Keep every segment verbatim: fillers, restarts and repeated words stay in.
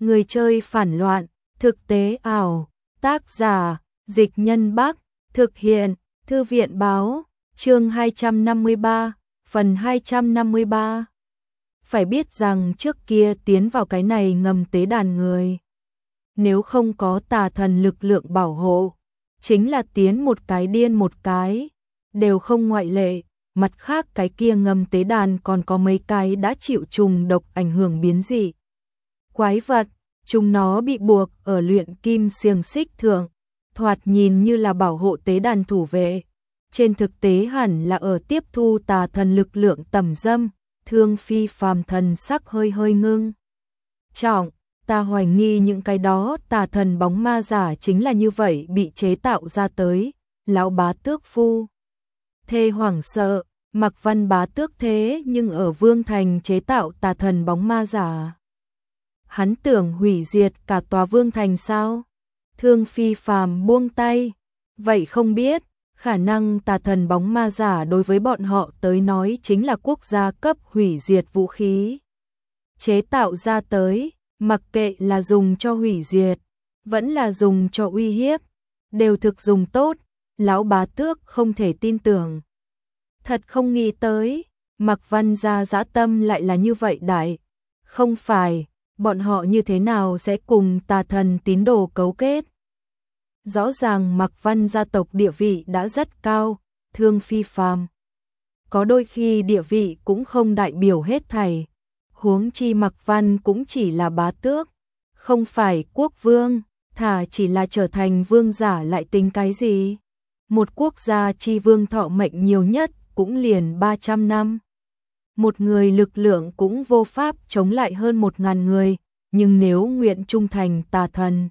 Người chơi phản loạn, thực tế ảo, tác giả, Dịch Nhân Bắc, thực hiện, Thư viện báo, chương hai trăm năm mươi ba, phần hai trăm năm mươi ba. Phải biết rằng trước kia tiến vào cái này ngầm tế đàn người, nếu không có tà thần lực lượng bảo hộ, chính là tiến một cái điên một cái, đều không ngoại lệ. Mặt khác cái kia ngầm tế đàn còn có mấy cái đã chịu trùng độc ảnh hưởng biến dị quái vật, chúng nó bị buộc ở luyện kim xiềng xích thượng, thoạt nhìn như là bảo hộ tế đàn thủ vệ, trên thực tế hẳn là ở tiếp thu tà thần lực lượng tầm dâm. Thương Phi phàm thần sắc hơi hơi ngưng trọng, ta hoài nghi những cái đó tà thần bóng ma giả chính là như vậy bị chế tạo ra tới. Lão Bá Tước phu thê hoảng sợ, Mặc Văn Bá Tước thế nhưng ở Vương Thành chế tạo tà thần bóng ma giả. Hắn tưởng hủy diệt cả tòa Vương Thành sao? Thương Phi phàm buông tay, vậy không biết, khả năng tà thần bóng ma giả đối với bọn họ tới nói chính là quốc gia cấp hủy diệt vũ khí. Chế tạo ra tới, mặc kệ là dùng cho hủy diệt, vẫn là dùng cho uy hiếp, đều thực dùng tốt. Lão Bá Tước không thể tin tưởng. Thật không nghĩ tới, Mặc Văn gia dã tâm lại là như vậy đại. Không phải, bọn họ như thế nào sẽ cùng tà thần tín đồ cấu kết? Rõ ràng Mặc Văn gia tộc địa vị đã rất cao, Thương Phi phàm có đôi khi địa vị cũng không đại biểu hết thảy. Huống chi Mặc Văn cũng chỉ là bá tước, không phải quốc vương, thà chỉ là trở thành vương giả lại tính cái gì? Một quốc gia chi vương thọ mệnh nhiều nhất cũng liền ba trăm năm. Một người lực lượng cũng vô pháp chống lại hơn một ngàn người, nhưng nếu nguyện trung thành tà thần,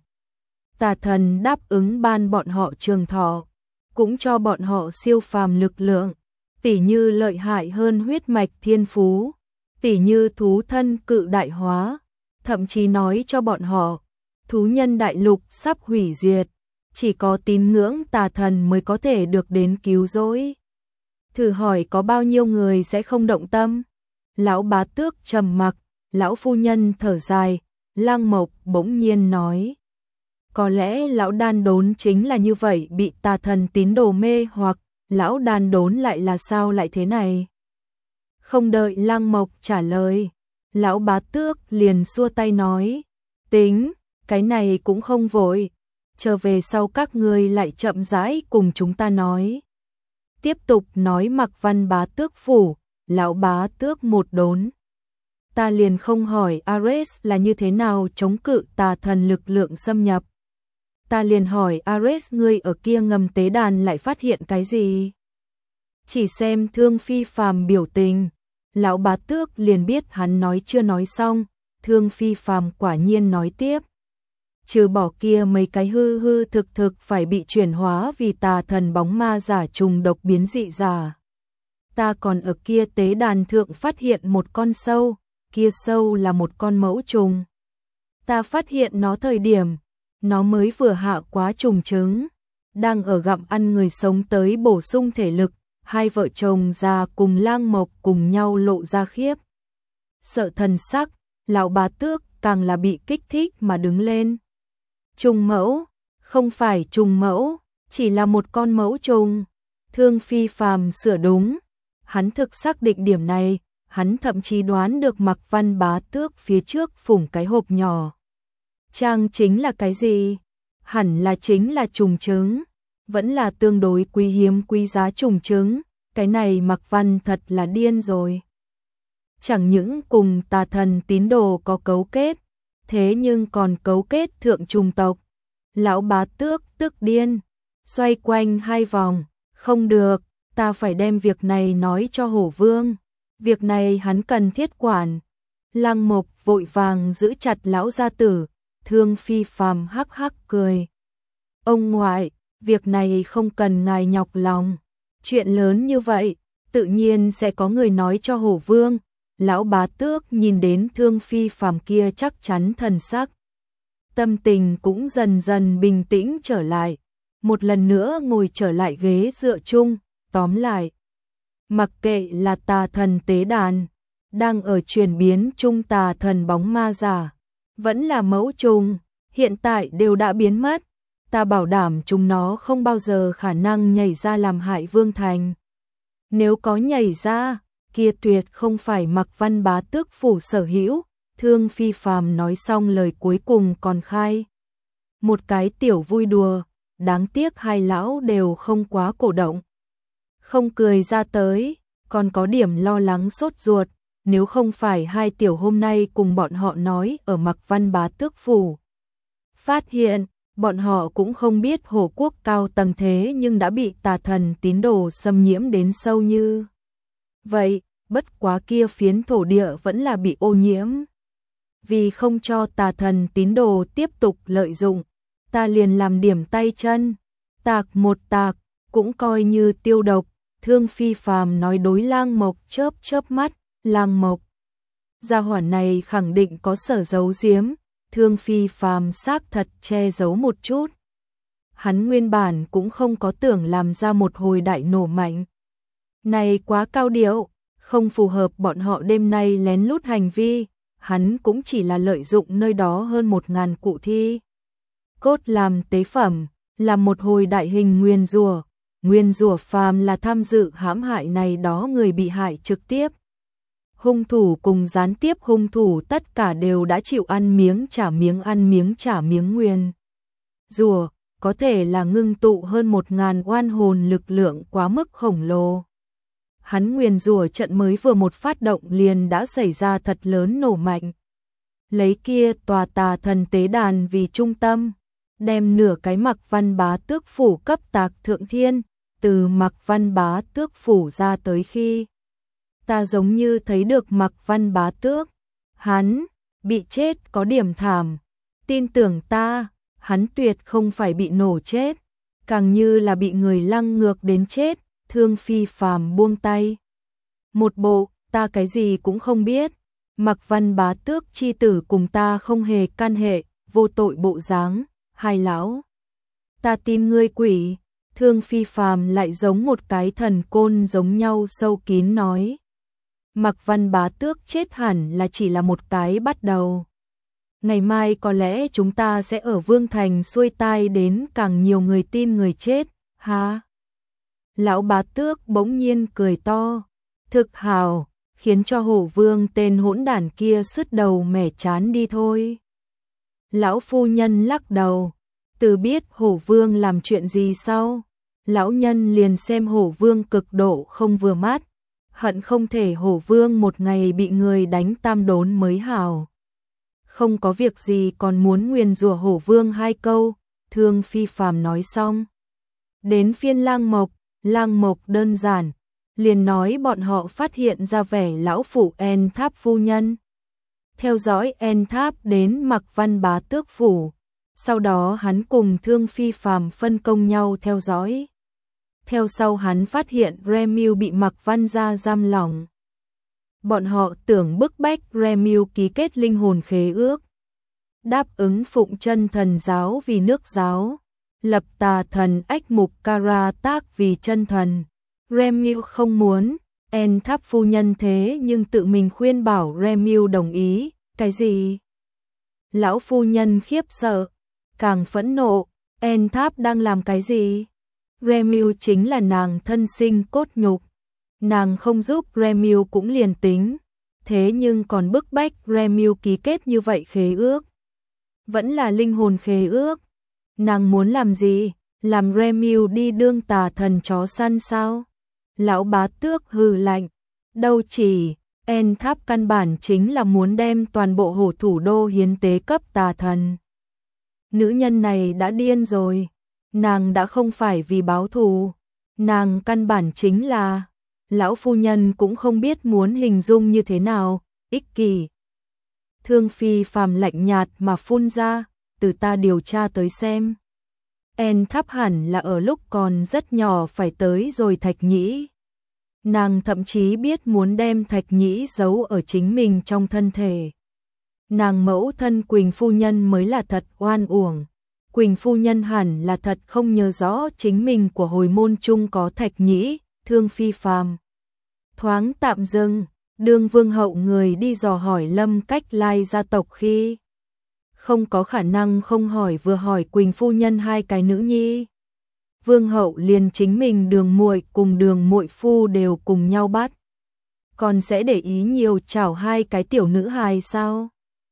tà thần đáp ứng ban bọn họ trường thọ, cũng cho bọn họ siêu phàm lực lượng, tỉ như lợi hại hơn huyết mạch thiên phú, tỉ như thú thân cự đại hóa, thậm chí nói cho bọn họ, thú nhân đại lục sắp hủy diệt, chỉ có tín ngưỡng tà thần mới có thể được đến cứu rỗi. Thử hỏi có bao nhiêu người sẽ không động tâm? Lão Bá Tước trầm mặc, lão phu nhân thở dài, Lang Mộc bỗng nhiên nói. Có lẽ lão đan đốn chính là như vậy bị tà thần tín đồ mê hoặc, lão đan đốn lại là sao lại thế này? Không đợi Lang Mộc trả lời, lão Bá Tước liền xua tay nói, tính, cái này cũng không vội, chờ về sau các ngươi lại chậm rãi cùng chúng ta nói. Tiếp tục nói Mặc Văn Bá Tước phủ, lão Bá Tước một đốn. Ta liền không hỏi Ares là như thế nào chống cự tà thần lực lượng xâm nhập. Ta liền hỏi Ares ngươi ở kia ngầm tế đàn lại phát hiện cái gì? Chỉ xem Thương Phi phàm biểu tình, lão Bá Tước liền biết hắn nói chưa nói xong. Thương Phi phàm quả nhiên nói tiếp. Trừ bỏ kia mấy cái hư hư thực thực phải bị chuyển hóa vì tà thần bóng ma giả trùng độc biến dị giả. Ta còn ở kia tế đàn thượng phát hiện một con sâu, kia sâu là một con mẫu trùng. Ta phát hiện nó thời điểm, nó mới vừa hạ quá trùng trứng, đang ở gặm ăn người sống tới bổ sung thể lực. Hai vợ chồng già cùng Lang Mộc cùng nhau lộ ra khiếp sợ thần sắc, lão Bá Tước càng là bị kích thích mà đứng lên. Trùng mẫu, không phải trùng mẫu, chỉ là một con mẫu trùng. Thương Phi phàm sửa đúng, hắn thực xác định điểm này, hắn thậm chí đoán được Mặc Văn Bá Tước phía trước phủng cái hộp nhỏ. Trang chính là cái gì? Hẳn là chính là trùng trứng, vẫn là tương đối quý hiếm quý giá trùng trứng, cái này Mặc Văn thật là điên rồi. Chẳng những cùng tà thần tín đồ có cấu kết, thế nhưng còn cấu kết thượng trùng tộc. Lão Bá Tước tức điên, xoay quanh hai vòng, không được, ta phải đem việc này nói cho Hổ Vương, việc này hắn cần thiết quản. Lang Mộc vội vàng giữ chặt lão gia tử, Thương Phi phàm hắc hắc cười. Ông ngoại, việc này không cần ngài nhọc lòng, chuyện lớn như vậy, tự nhiên sẽ có người nói cho Hổ Vương. Lão Bá Tước nhìn đến Thương Phi phàm kia chắc chắn thần sắc, tâm tình cũng dần dần bình tĩnh trở lại, một lần nữa ngồi trở lại ghế dựa chung. Tóm lại, mặc kệ là tà thần tế đàn, đang ở chuyển biến chung tà thần bóng ma giả, vẫn là mẫu trùng, hiện tại đều đã biến mất. Ta bảo đảm chúng nó không bao giờ khả năng nhảy ra làm hại Vương Thành. Nếu có nhảy ra, kia tuyệt không phải Mạc Văn Bá Tước phủ sở hữu. Thương Phi Phàm nói xong lời cuối cùng còn khai một cái tiểu vui đùa, đáng tiếc hai lão đều không quá cổ động. Không cười ra tới, còn có điểm lo lắng sốt ruột, nếu không phải hai tiểu hôm nay cùng bọn họ nói ở Mạc Văn Bá Tước phủ. Phát hiện, bọn họ cũng không biết Hồ Quốc cao tầng thế nhưng đã bị tà thần tín đồ xâm nhiễm đến sâu như vậy, bất quá kia phiến thổ địa vẫn là bị ô nhiễm. Vì không cho tà thần tín đồ tiếp tục lợi dụng, ta liền làm điểm tay chân, tạc một tạc, cũng coi như tiêu độc. Thương Phi Phàm nói đối Lang Mộc chớp chớp mắt, Lang Mộc. Gia hỏa này khẳng định có sở giấu giếm, Thương Phi Phàm xác thật che giấu một chút. Hắn nguyên bản cũng không có tưởng làm ra một hồi đại nổ mạnh. Này quá cao điệu, không phù hợp bọn họ đêm nay lén lút hành vi, hắn cũng chỉ là lợi dụng nơi đó hơn một ngàn cụ thi cốt làm tế phẩm, là một hồi đại hình nguyên rủa. Nguyên rủa phàm là tham dự hãm hại này đó người bị hại trực tiếp. Hung thủ cùng gián tiếp hung thủ tất cả đều đã chịu ăn miếng trả miếng ăn miếng trả miếng nguyên rủa, có thể là ngưng tụ hơn một ngàn oan hồn lực lượng quá mức khổng lồ. Hắn nguyên rủa trận mới vừa một phát động liền đã xảy ra thật lớn nổ mạnh. Lấy kia tòa tà thần tế đàn vì trung tâm, đem nửa cái Mạc Văn Bá Tước phủ cấp tạc thượng thiên. Từ Mạc Văn Bá Tước phủ ra tới khi ta giống như thấy được Mạc Văn Bá Tước, hắn bị chết có điểm thảm, tin tưởng ta, hắn tuyệt không phải bị nổ chết, càng như là bị người lăng ngược đến chết. Thương Phi Phàm buông tay. Một bộ, ta cái gì cũng không biết, Mạc Văn Bá Tước chi tử cùng ta không hề can hệ, vô tội bộ dáng, hai lão. Ta tin ngươi quỷ. Thương Phi Phàm lại giống một cái thần côn giống nhau sâu kín nói. Mạc Văn Bá Tước chết hẳn là chỉ là một cái bắt đầu. Ngày mai có lẽ chúng ta sẽ ở Vương Thành xuôi tai đến càng nhiều người tin người chết, ha? Lão Bá Tước bỗng nhiên cười to, thực hào, khiến cho Hổ Vương tên hỗn đản kia sứt đầu mẻ chán đi thôi. Lão phu nhân lắc đầu, từ biết Hổ Vương làm chuyện gì sau, lão nhân liền xem Hổ Vương cực độ không vừa mắt, hận không thể Hổ Vương một ngày bị người đánh tam đốn mới hảo. Không có việc gì còn muốn nguyền rủa Hổ Vương hai câu. Thương Phi Phàm nói xong, đến phiên Lang Mộc. Lang Mộc đơn giản, liền nói bọn họ phát hiện ra vẻ lão phủ En Tháp phu nhân. Theo dõi En Tháp đến Mạc Văn Bá Tước phủ, sau đó hắn cùng Thương Phi Phàm phân công nhau theo dõi. Theo sau hắn phát hiện Remiu bị Mạc Văn gia giam lỏng. Bọn họ tưởng bức bách Remiu ký kết linh hồn khế ước, đáp ứng phụng chân thần giáo vì nước giáo, lập tà thần ách mục Kara tác vì chân thần. Remiu không muốn, En Tháp phu nhân thế nhưng tự mình khuyên bảo Remiu đồng ý. Cái gì? Lão phu nhân khiếp sợ, càng phẫn nộ, En Tháp đang làm cái gì? Remiu chính là nàng thân sinh cốt nhục, nàng không giúp Remiu cũng liền tính, thế nhưng còn bức bách Remiu ký kết như vậy khế ước. Vẫn là linh hồn khế ước. Nàng muốn làm gì? Làm Remiu đi đương tà thần chó săn sao? Lão Bá Tước hừ lạnh, đâu chỉ, En Tháp căn bản chính là muốn đem toàn bộ hổ thủ đô hiến tế cấp tà thần. Nữ nhân này đã điên rồi, nàng đã không phải vì báo thù, nàng căn bản chính là, lão phu nhân cũng không biết muốn hình dung như thế nào, ích kỷ. Thương Phi Phàm lạnh nhạt mà phun ra, từ ta điều tra tới xem. En Tháp hẳn là ở lúc còn rất nhỏ phải tới rồi Thạch Nhĩ. Nàng thậm chí biết muốn đem Thạch Nhĩ giấu ở chính mình trong thân thể. Nàng mẫu thân Quỳnh phu nhân mới là thật oan uổng. Quỳnh phu nhân hẳn là thật không nhớ rõ chính mình của hồi môn chung có Thạch Nhĩ. Thương Phi Phàm thoáng tạm dừng, đương vương hậu người đi dò hỏi Lâm Cách Lai gia tộc khi không có khả năng không hỏi vừa hỏi Quỳnh phu nhân hai cái nữ nhi. Vương hậu liền chính mình Đường muội cùng Đường muội phu đều cùng nhau bắt. Còn sẽ để ý nhiều chảo hai cái tiểu nữ hài sao?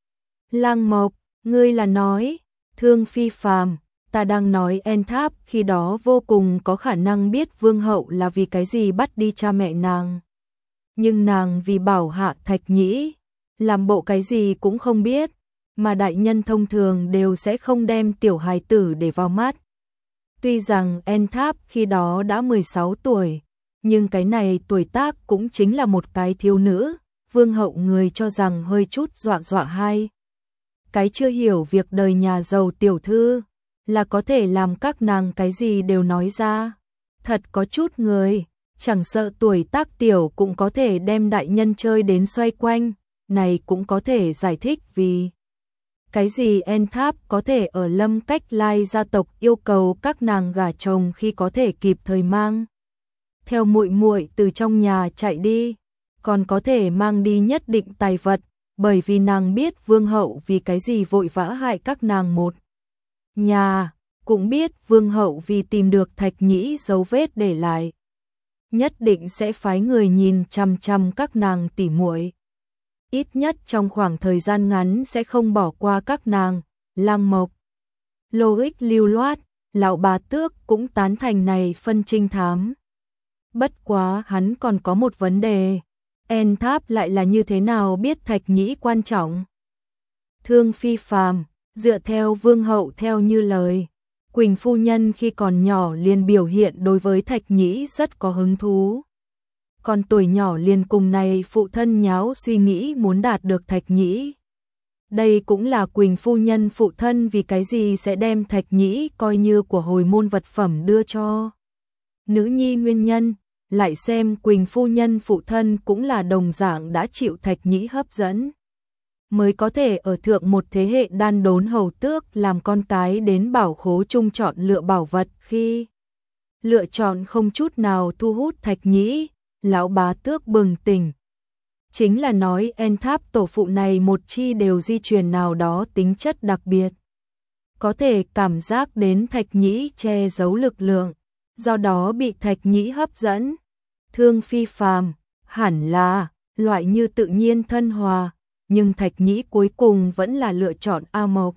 Lăng Mộc, ngươi là nói, Thương Phi Phàm, ta đang nói En Tháp khi đó vô cùng có khả năng biết Vương hậu là vì cái gì bắt đi cha mẹ nàng. Nhưng nàng vì bảo hạ Thạch Nhĩ, làm bộ cái gì cũng không biết, mà đại nhân thông thường đều sẽ không đem tiểu hài tử để vào mắt. Tuy rằng En Tháp khi đó đã mười sáu tuổi, nhưng cái này tuổi tác cũng chính là một cái thiếu nữ, Vương hậu người cho rằng hơi chút dọa dọa hai. Cái chưa hiểu việc đời nhà giàu tiểu thư, là có thể làm các nàng cái gì đều nói ra. Thật có chút người, chẳng sợ tuổi tác tiểu cũng có thể đem đại nhân chơi đến xoay quanh, này cũng có thể giải thích vì cái gì En Tháp có thể ở Lâm Cách Lai gia tộc yêu cầu các nàng gả chồng khi có thể kịp thời mang theo muội muội từ trong nhà chạy đi, còn có thể mang đi nhất định tài vật, bởi vì nàng biết Vương hậu vì cái gì vội vã hại các nàng một nhà, cũng biết Vương hậu vì tìm được Thạch Nhĩ dấu vết để lại, nhất định sẽ phái người nhìn chằm chằm các nàng tỉ muội. Ít nhất trong khoảng thời gian ngắn sẽ không bỏ qua các nàng. Lăng Mộc logic lưu loát, lão bà Tước cũng tán thành này phân trinh thám. Bất quá hắn còn có một vấn đề, En Tháp lại là như thế nào biết Thạch Nhĩ quan trọng? Thương Phi Phàm, dựa theo Vương hậu theo như lời, Quỳnh phu nhân khi còn nhỏ liền biểu hiện đối với Thạch Nhĩ rất có hứng thú. Còn tuổi nhỏ liền cùng này phụ thân nháo suy nghĩ muốn đạt được Thạch Nhĩ. Đây cũng là Quỳnh phu nhân phụ thân vì cái gì sẽ đem Thạch Nhĩ coi như của hồi môn vật phẩm đưa cho nữ nhi nguyên nhân, lại xem Quỳnh phu nhân phụ thân cũng là đồng dạng đã chịu Thạch Nhĩ hấp dẫn, mới có thể ở thượng một thế hệ đan đốn hầu tước làm con cái đến bảo khố chung chọn lựa bảo vật, khi lựa chọn không chút nào thu hút Thạch Nhĩ. Lão bá Tước bừng tỉnh. Chính là nói En Tháp tổ phụ này một chi đều di truyền nào đó tính chất đặc biệt. Có thể cảm giác đến Thạch Nhĩ che giấu lực lượng, do đó bị Thạch Nhĩ hấp dẫn. Thương Phi Phàm, hẳn là loại như tự nhiên thân hòa, nhưng Thạch Nhĩ cuối cùng vẫn là lựa chọn A Mộc.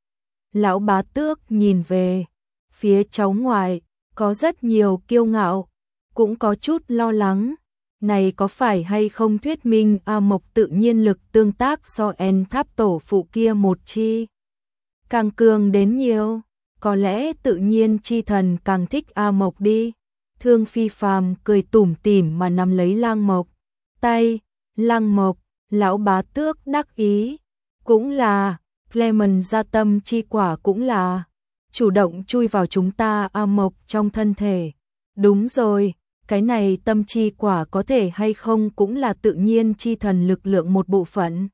Lão bá Tước nhìn về phía cháu ngoại, có rất nhiều kiêu ngạo, cũng có chút lo lắng. Này có phải hay không thuyết minh A Mộc tự nhiên lực tương tác so En Tháp tổ phụ kia một chi càng cường đến nhiều, có lẽ tự nhiên chi thần càng thích A Mộc đi. Thương Phi Phàm cười tủm tỉm mà nắm lấy Lăng Mộc tay. Lăng Mộc, lão bá Tước đắc ý, cũng là Clement gia tâm chi quả, cũng là chủ động chui vào chúng ta A Mộc trong thân thể. Đúng rồi, cái này tâm chi quả có thể hay không cũng là tự nhiên chi thần lực lượng một bộ phận.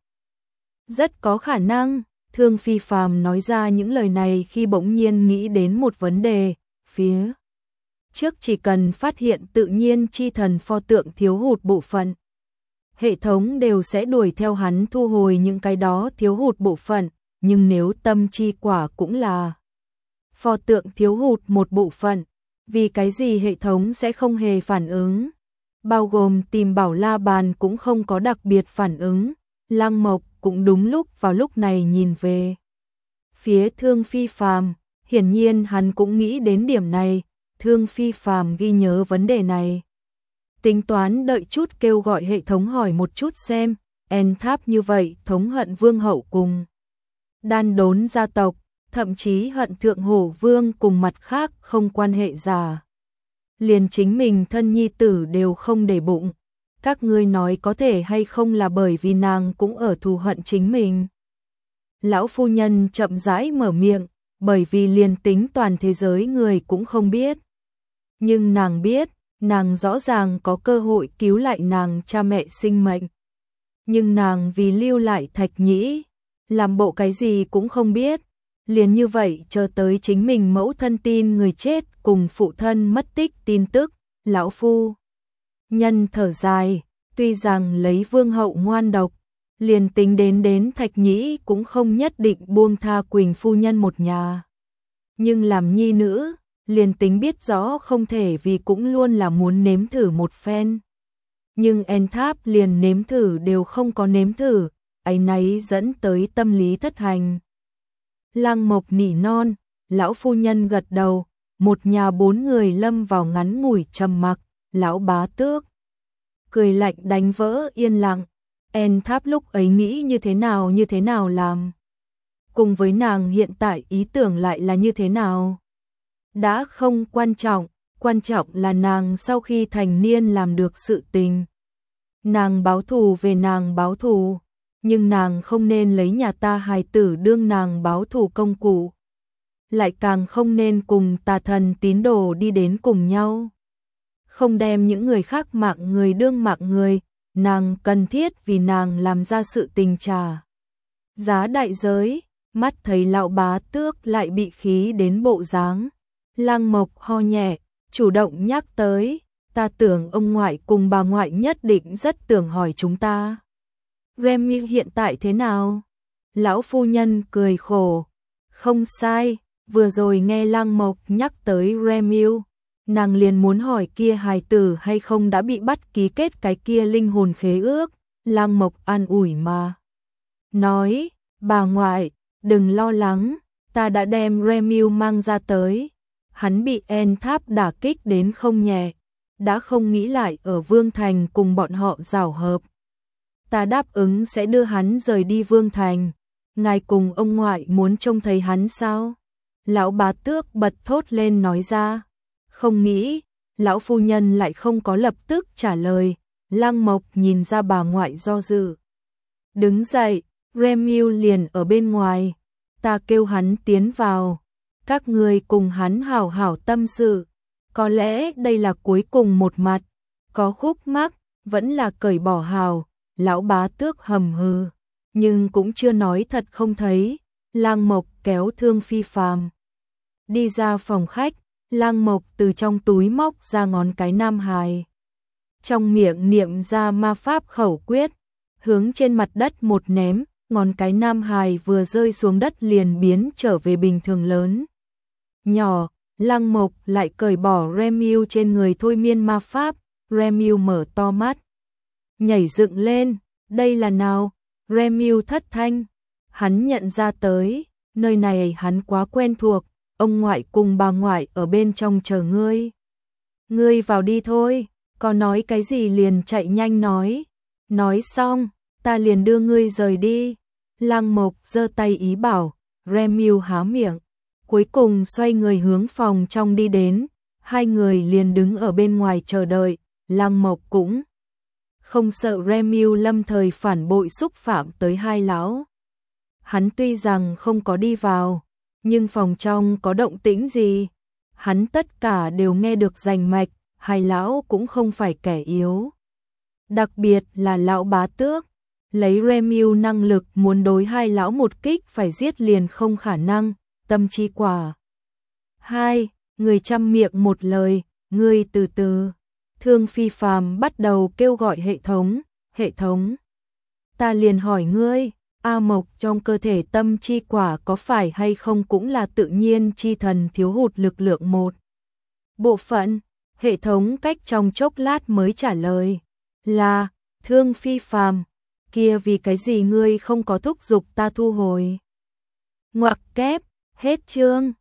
Rất có khả năng. Thương Phi Phàm nói ra những lời này khi bỗng nhiên nghĩ đến một vấn đề, phía trước chỉ cần phát hiện tự nhiên chi thần pho tượng thiếu hụt bộ phận, hệ thống đều sẽ đuổi theo hắn thu hồi những cái đó thiếu hụt bộ phận, nhưng nếu tâm chi quả cũng là pho tượng thiếu hụt một bộ phận, vì cái gì hệ thống sẽ không hề phản ứng? Bao gồm tìm bảo la bàn cũng không có đặc biệt phản ứng. Lăng Mộc cũng đúng lúc vào lúc này nhìn về phía Thương Phi Phàm, hiển nhiên hắn cũng nghĩ đến điểm này. Thương Phi Phàm ghi nhớ vấn đề này, tính toán đợi chút kêu gọi hệ thống hỏi một chút xem, En Tháp như vậy thống hận Vương hậu cùng đan đốn gia tộc, thậm chí hận Thượng Hổ Vương cùng mặt khác không quan hệ giả, liền chính mình thân nhi tử đều không để bụng. Các ngươi nói có thể hay không là bởi vì nàng cũng ở thù hận chính mình? Lão phu nhân chậm rãi mở miệng, bởi vì liền tính toàn thế giới người cũng không biết. Nhưng nàng biết, nàng rõ ràng có cơ hội cứu lại nàng cha mẹ sinh mệnh. Nhưng nàng vì lưu lại Thạch Nhĩ, làm bộ cái gì cũng không biết. Liền như vậy chờ tới chính mình mẫu thân tin người chết cùng phụ thân mất tích tin tức. Lão phu nhân thở dài, tuy rằng lấy Vương hậu ngoan độc, liền tính đến đến Thạch Nhĩ cũng không nhất định buông tha Quỳnh phu nhân một nhà. Nhưng làm nhi nữ, liền tính biết rõ không thể vì cũng luôn là muốn nếm thử một phen. Nhưng En Tháp liền nếm thử đều không có nếm thử, áy náy dẫn tới tâm lý thất hành. Lăng Mộc nỉ non, lão phu nhân gật đầu, một nhà bốn người lâm vào ngắn ngủi trầm mặc, lão Bá Tước cười lạnh đánh vỡ yên lặng. En Tháp lúc ấy nghĩ như thế nào như thế nào làm. Cùng với nàng hiện tại ý tưởng lại là như thế nào. Đã không quan trọng, quan trọng là nàng sau khi thành niên làm được sự tình. Nàng báo thù về nàng báo thù, nhưng nàng không nên lấy nhà ta hài tử đương nàng báo thù công cụ. Lại càng không nên cùng tà thần tín đồ đi đến cùng nhau. Không đem những người khác mạng người đương mạng người, nàng cần thiết vì nàng làm ra sự tình trả giá đại giới. Mắt thấy lão Bá Tước lại bị khí đến bộ dáng. Lăng Mộc ho nhẹ, chủ động nhắc tới, ta tưởng ông ngoại cùng bà ngoại nhất định rất tưởng hỏi chúng ta. Remy hiện tại thế nào? Lão phu nhân cười khổ, không sai, vừa rồi nghe Lăng Mộc nhắc tới Remy, nàng liền muốn hỏi kia hài tử hay không đã bị bắt ký kết cái kia linh hồn khế ước. Lăng Mộc an ủi mà nói, bà ngoại, đừng lo lắng, ta đã đem Remy mang ra tới. Hắn bị En Tháp đả kích đến không nhẹ, đã không nghĩ lại ở Vương Thành cùng bọn họ giảo hợp. Ta đáp ứng sẽ đưa hắn rời đi Vương Thành. Ngài cùng ông ngoại muốn trông thấy hắn sao? Lão Bá Tước bật thốt lên nói ra. Không nghĩ, lão phu nhân lại không có lập tức trả lời. Lăng Mộc nhìn ra bà ngoại do dự. Đứng dậy, Remy liền ở bên ngoài. Ta kêu hắn tiến vào. Các người cùng hắn hảo hảo tâm sự. Có lẽ đây là cuối cùng một mặt. Có khúc mắc, vẫn là cởi bỏ hào. Lão Bá Tước hầm hừ. Nhưng cũng chưa nói thật không thấy. Lăng Mộc kéo Thương Phi Phàm đi ra phòng khách. Lăng Mộc từ trong túi móc ra ngón cái nam hài. Trong miệng niệm ra ma pháp khẩu quyết. Hướng trên mặt đất một ném. Ngón cái nam hài vừa rơi xuống đất liền biến trở về bình thường lớn. Nhỏ, Lăng Mộc lại cởi bỏ Remy trên người thôi miên ma pháp. Remy mở to mắt, nhảy dựng lên, đây là nào? Remy thất thanh, hắn nhận ra tới, nơi này hắn quá quen thuộc, ông ngoại cùng bà ngoại ở bên trong chờ ngươi. Ngươi vào đi thôi, có nói cái gì liền chạy nhanh nói. Nói xong, ta liền đưa ngươi rời đi. Lăng Mộc giơ tay ý bảo, Remy há miệng, cuối cùng xoay người hướng phòng trong đi đến, hai người liền đứng ở bên ngoài chờ đợi. Lăng Mộc cũng không sợ Remy lâm thời phản bội xúc phạm tới hai lão. Hắn tuy rằng không có đi vào, nhưng phòng trong có động tĩnh gì, hắn tất cả đều nghe được rành mạch, hai lão cũng không phải kẻ yếu. Đặc biệt là lão Bá Tước, lấy Remy năng lực muốn đối hai lão một kích phải giết liền không khả năng, tâm chi quả. Hai, người trăm miệng một lời, ngươi từ từ. Thương Phi Phàm bắt đầu kêu gọi hệ thống, hệ thống. Ta liền hỏi ngươi, A Mộc trong cơ thể tâm chi quả có phải hay không cũng là tự nhiên chi thần thiếu hụt lực lượng một bộ phận. Hệ thống cách trong chốc lát mới trả lời là, Thương Phi Phàm, kia vì cái gì ngươi không có thúc giục ta thu hồi. Ngoặc kép, hết chương.